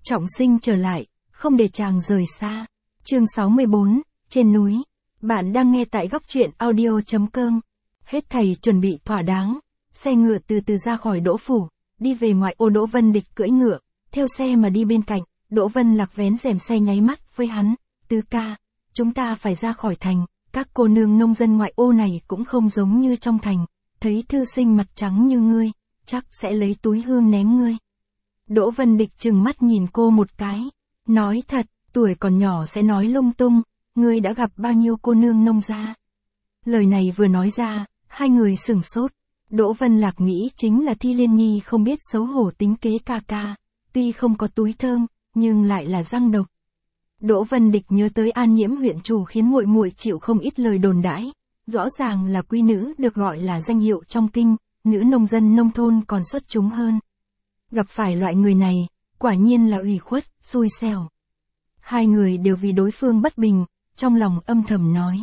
trọng sinh trở lại, không để chàng rời xa. Chương 64, trên núi. Bạn đang nghe tại góc truyện audio.com. Hết thầy chuẩn bị thỏa đáng, xe ngựa từ từ ra khỏi Đỗ phủ, đi về ngoại ô. Đỗ Vân Địch cưỡi ngựa, theo xe mà đi bên cạnh. Đỗ Vân Lạc vén rèm xe nháy mắt với hắn, "Tứ ca, chúng ta phải ra khỏi thành, các cô nương nông dân ngoại ô này cũng không giống như trong thành, thấy thư sinh mặt trắng như ngươi, chắc sẽ lấy túi hương ném ngươi." Đỗ Vân Địch trừng mắt nhìn cô một cái, nói thật, tuổi còn nhỏ sẽ nói lung tung, ngươi đã gặp bao nhiêu cô nương nông gia. Lời này vừa nói ra, hai người sửng sốt. Đỗ Vân Lạc nghĩ chính là Thi Liên Nhi không biết xấu hổ tính kế ca ca, tuy không có túi thơm, nhưng lại là răng độc. Đỗ Vân Địch nhớ tới An Nhiễm huyện chủ khiến muội muội chịu không ít lời đồn đãi, rõ ràng là quý nữ được gọi là danh hiệu trong kinh, nữ nông dân nông thôn còn xuất chúng hơn. Gặp phải loại người này, quả nhiên là ủy khuất, xui xẻo. Hai người đều vì đối phương bất bình, trong lòng âm thầm nói.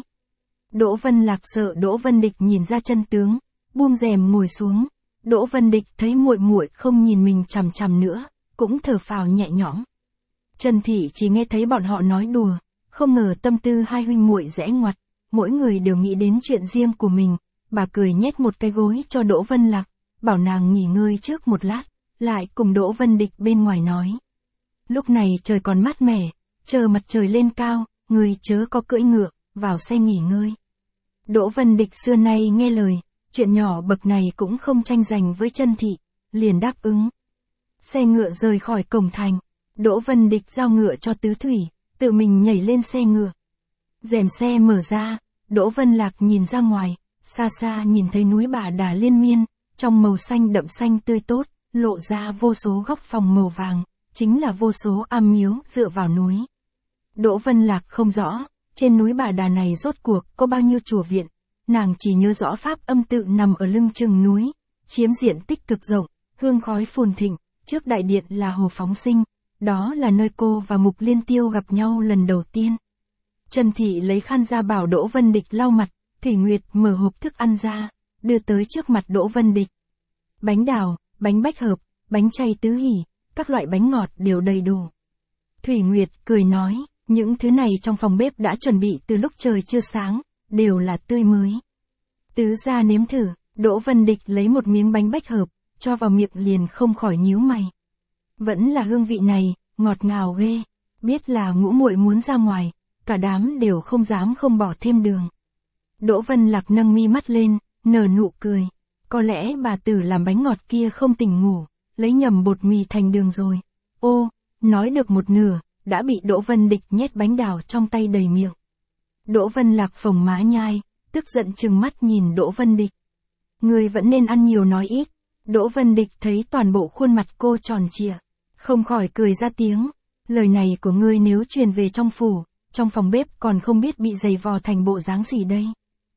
Đỗ Vân Lạc sợ Đỗ Vân Địch nhìn ra chân tướng, buông rèm ngồi xuống. Đỗ Vân Địch thấy muội muội không nhìn mình chằm chằm nữa, cũng thở phào nhẹ nhõm. Trần Thị chỉ nghe thấy bọn họ nói đùa, không ngờ tâm tư hai huynh muội rẽ ngoặt, mỗi người đều nghĩ đến chuyện riêng của mình. Bà cười nhét một cái gối cho Đỗ Vân Lạc, bảo nàng nghỉ ngơi trước một lát, lại cùng Đỗ Vân Địch bên ngoài nói. Lúc này trời còn mát mẻ, chờ mặt trời lên cao, người chớ có cưỡi ngựa, vào xe nghỉ ngơi. Đỗ Vân Địch xưa nay nghe lời, chuyện nhỏ bậc này cũng không tranh giành với Trần Thị, liền đáp ứng. Xe ngựa rời khỏi cổng thành, Đỗ Vân Địch giao ngựa cho Tứ Thủy, tự mình nhảy lên xe ngựa. Rèm xe mở ra, Đỗ Vân Lạc nhìn ra ngoài, xa xa nhìn thấy núi Bà Đà liên miên, trong màu xanh đậm xanh tươi tốt, lộ ra vô số góc phòng màu vàng, chính là vô số am miếu dựa vào núi. Đỗ Vân Lạc không rõ, trên núi Bà Đà này rốt cuộc có bao nhiêu chùa viện, nàng chỉ nhớ rõ Pháp Âm tự nằm ở lưng chừng núi, chiếm diện tích cực rộng, hương khói phồn thịnh, trước đại điện là hồ phóng sinh, đó là nơi cô và Mục Liên Tiêu gặp nhau lần đầu tiên. Trần Thị lấy khăn ra bảo Đỗ Vân Địch lau mặt, Thủy Nguyệt mở hộp thức ăn ra, đưa tới trước mặt Đỗ Vân Địch. Bánh đào, bánh bách hợp, bánh chay tứ hỷ, các loại bánh ngọt đều đầy đủ. Thủy Nguyệt cười nói, những thứ này trong phòng bếp đã chuẩn bị từ lúc trời chưa sáng, đều là tươi mới. Tứ gia nếm thử, Đỗ Vân Địch lấy một miếng bánh bách hợp, cho vào miệng liền không khỏi nhíu mày. Vẫn là hương vị này, ngọt ngào ghê, biết là ngũ muội muốn ra ngoài, cả đám đều không dám không bỏ thêm đường. Đỗ Vân Lạc nâng mi mắt lên, nở nụ cười, có lẽ bà tử làm bánh ngọt kia không tỉnh ngủ, lấy nhầm bột mì thành đường rồi. Ô, nói được một nửa, đã bị Đỗ Vân Địch nhét bánh đào trong tay đầy miệng. Đỗ Vân Lạc phồng má nhai, tức giận trừng mắt nhìn Đỗ Vân Địch. Người vẫn nên ăn nhiều nói ít. Đỗ Vân Địch thấy toàn bộ khuôn mặt cô tròn trịa, không khỏi cười ra tiếng. Lời này của ngươi nếu truyền về trong phủ, trong phòng bếp còn không biết bị giày vò thành bộ dáng gì đây.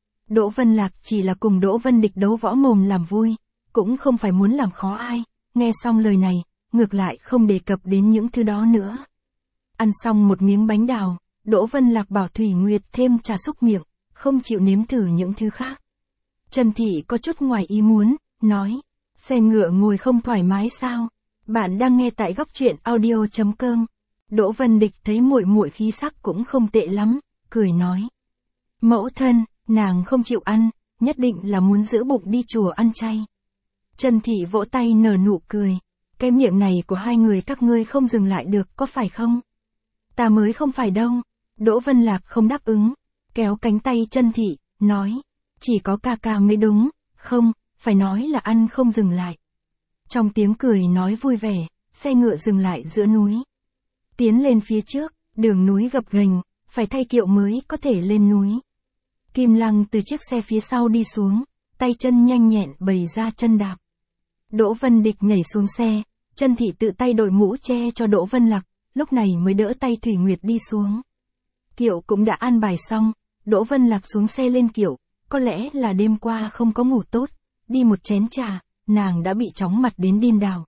Đỗ Vân Lạc chỉ là cùng Đỗ Vân Địch đấu võ mồm làm vui, cũng không phải muốn làm khó ai. Nghe xong lời này, ngược lại không đề cập đến những thứ đó nữa. Ăn xong một miếng bánh đào, Đỗ Vân Lạc bảo Thủy Nguyệt thêm trà xúc miệng, không chịu nếm thử những thứ khác. Trần Thị có chút ngoài ý muốn, nói, xe ngựa ngồi không thoải mái sao? Bạn đang nghe tại góc truyện audio.com. Đỗ Vân Địch thấy muội muội khí sắc cũng không tệ lắm, cười nói. Mẫu thân, nàng không chịu ăn, nhất định là muốn giữ bụng đi chùa ăn chay. Trần Thị vỗ tay nở nụ cười, cái miệng này của hai người các ngươi không dừng lại được có phải không? Ta mới không phải đâu. Đỗ Vân Lạc không đáp ứng, kéo cánh tay Trần Thị, nói, chỉ có ca ca mới đúng, không, phải nói là ăn không dừng lại. Trong tiếng cười nói vui vẻ, xe ngựa dừng lại giữa núi. Tiến lên phía trước, đường núi gập ghềnh, phải thay kiệu mới có thể lên núi. Kim Lăng từ chiếc xe phía sau đi xuống, tay chân nhanh nhẹn bày ra chân đạp. Đỗ Vân Địch nhảy xuống xe, Trần Thị tự tay đội mũ che cho Đỗ Vân Lạc, lúc này mới đỡ tay Thủy Nguyệt đi xuống. Kiệu cũng đã an bài xong, Đỗ Vân Lạc xuống xe lên kiệu, có lẽ là đêm qua không có ngủ tốt, đi một chén trà, nàng đã bị chóng mặt đến điên đảo.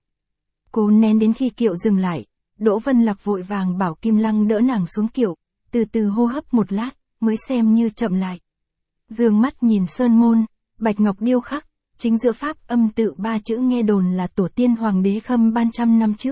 Cố nén đến khi kiệu dừng lại, Đỗ Vân Lạc vội vàng bảo Kim Lăng đỡ nàng xuống kiệu, từ từ hô hấp một lát, mới xem như chậm lại. Dương mắt nhìn sơn môn, bạch ngọc điêu khắc, chính giữa Pháp Âm tự 3 chữ nghe đồn là tổ tiên hoàng đế Khâm ban trăm năm trước,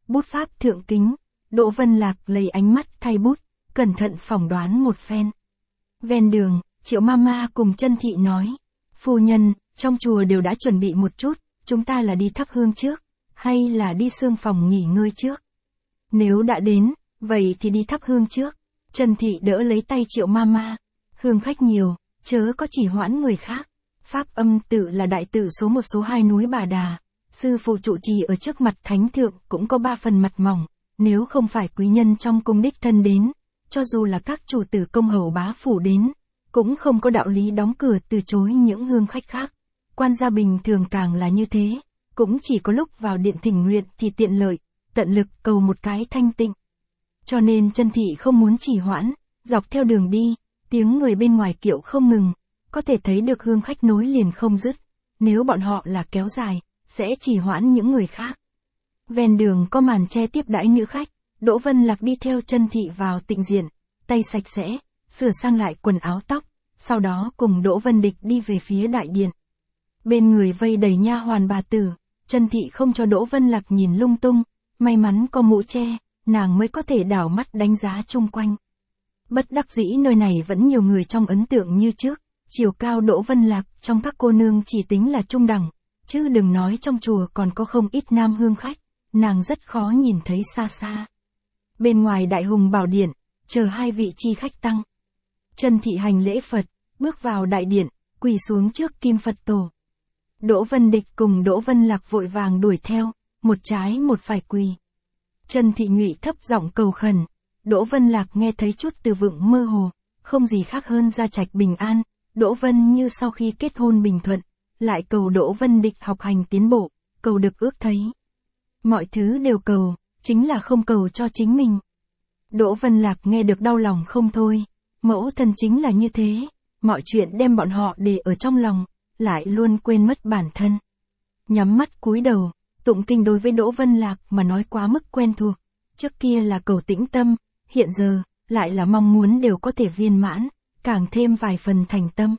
bút pháp thượng kính, Đỗ Vân Lạc lấy ánh mắt thay bút, cẩn thận phỏng đoán một phen. Ven đường, Triệu Mama cùng Chân Thị nói, phu nhân, trong chùa đều đã chuẩn bị một chút, chúng ta là đi thắp hương trước, hay là đi xương phòng nghỉ ngơi trước? Nếu đã đến, vậy thì đi thắp hương trước. Chân Thị đỡ lấy tay Triệu Mama, hương khách nhiều, chớ có chỉ hoãn người khác. Pháp Âm tự là đại tự số 1 số 2 núi Bà Đà, sư phụ trụ trì ở trước mặt thánh thượng cũng có 3 phần mặt mỏng, nếu không phải quý nhân trong cung đích thân đến, cho dù là các chủ tử công hầu bá phủ đến, cũng không có đạo lý đóng cửa từ chối những hương khách khác. Quan gia bình thường càng là như thế, cũng chỉ có lúc vào điện thỉnh nguyện thì tiện lợi, tận lực cầu một cái thanh tịnh. Cho nên Chân Thị không muốn trì hoãn, dọc theo đường đi, tiếng người bên ngoài kiệu không ngừng, có thể thấy được hương khách nối liền không dứt, nếu bọn họ là kéo dài, sẽ trì hoãn những người khác. Ven đường có màn che tiếp đãi nữ khách, Đỗ Vân Lạc đi theo Chân Thị vào tịnh diện, tay sạch sẽ, sửa sang lại quần áo tóc, sau đó cùng Đỗ Vân Địch đi về phía đại điện. Bên người vây đầy nha hoàn bà tử, Chân Thị không cho Đỗ Vân Lạc nhìn lung tung, may mắn có mũ che, nàng mới có thể đảo mắt đánh giá chung quanh. Bất đắc dĩ nơi này vẫn nhiều người trong ấn tượng như trước, chiều cao Đỗ Vân Lạc trong các cô nương chỉ tính là trung đẳng, chứ đừng nói trong chùa còn có không ít nam hương khách, nàng rất khó nhìn thấy xa xa. Bên ngoài Đại Hùng Bảo Điện, chờ 2 vị chi khách tăng. Chân Thị hành lễ Phật, bước vào đại điện, quỳ xuống trước Kim Phật Tổ. Đỗ Vân Địch cùng Đỗ Vân Lạc vội vàng đuổi theo, một trái một phải quỳ. Chân Thị ngụy thấp giọng cầu khẩn, Đỗ Vân Lạc nghe thấy chút từ vựng mơ hồ, không gì khác hơn gia trạch bình an, Đỗ Vân như sau khi kết hôn bình thuận, lại cầu Đỗ Vân Địch học hành tiến bộ, cầu được ước thấy. Mọi thứ đều cầu, chính là không cầu cho chính mình. Đỗ Vân Lạc nghe được đau lòng không thôi, mẫu thân chính là như thế, mọi chuyện đem bọn họ để ở trong lòng, lại luôn quên mất bản thân. Nhắm mắt cúi đầu, tụng kinh đối với Đỗ Vân Lạc mà nói quá mức quen thuộc, trước kia là cầu tĩnh tâm, hiện giờ, lại là mong muốn đều có thể viên mãn, càng thêm vài phần thành tâm.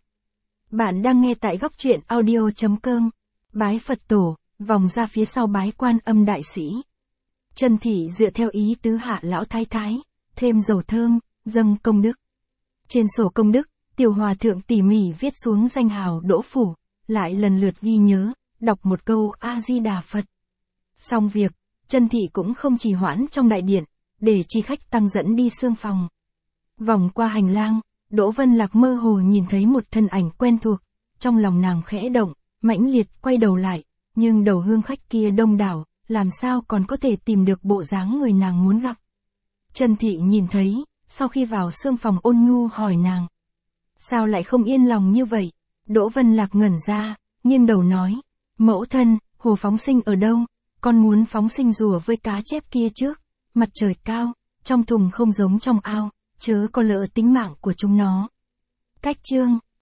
Bạn đang nghe tại góc truyện audio.com, bái Phật Tổ, vòng ra phía sau bái Quan Âm Đại Sĩ. Chân Thị dựa theo ý tứ hạ lão thái thái, thêm dầu thơm, dâng công đức. Trên sổ công đức, Tiểu Hòa Thượng tỉ mỉ viết xuống danh hào Đỗ Phủ, lại lần lượt ghi nhớ, đọc một câu A-di-đà Phật. Xong việc, Chân Thị cũng không trì hoãn trong đại điện, để chi khách tăng dẫn đi xương phòng. Vòng qua hành lang, Đỗ Vân Lạc mơ hồ nhìn thấy một thân ảnh quen thuộc, trong lòng nàng khẽ động, mãnh liệt quay đầu lại, nhưng đầu hương khách kia đông đảo, làm sao còn có thể tìm được bộ dáng người nàng muốn gặp. Chân Thị nhìn thấy, sau khi vào xương phòng ôn nhu hỏi nàng. Sao lại không yên lòng như vậy? Đỗ Vân Lạc ngẩn ra, nghiêng đầu nói, mẫu thân, hồ phóng sinh ở đâu? Con muốn phóng sinh rùa với cá chép kia trước, mặt trời cao, trong thùng không giống trong ao, chớ có lỡ tính mạng của chúng nó. Cách chương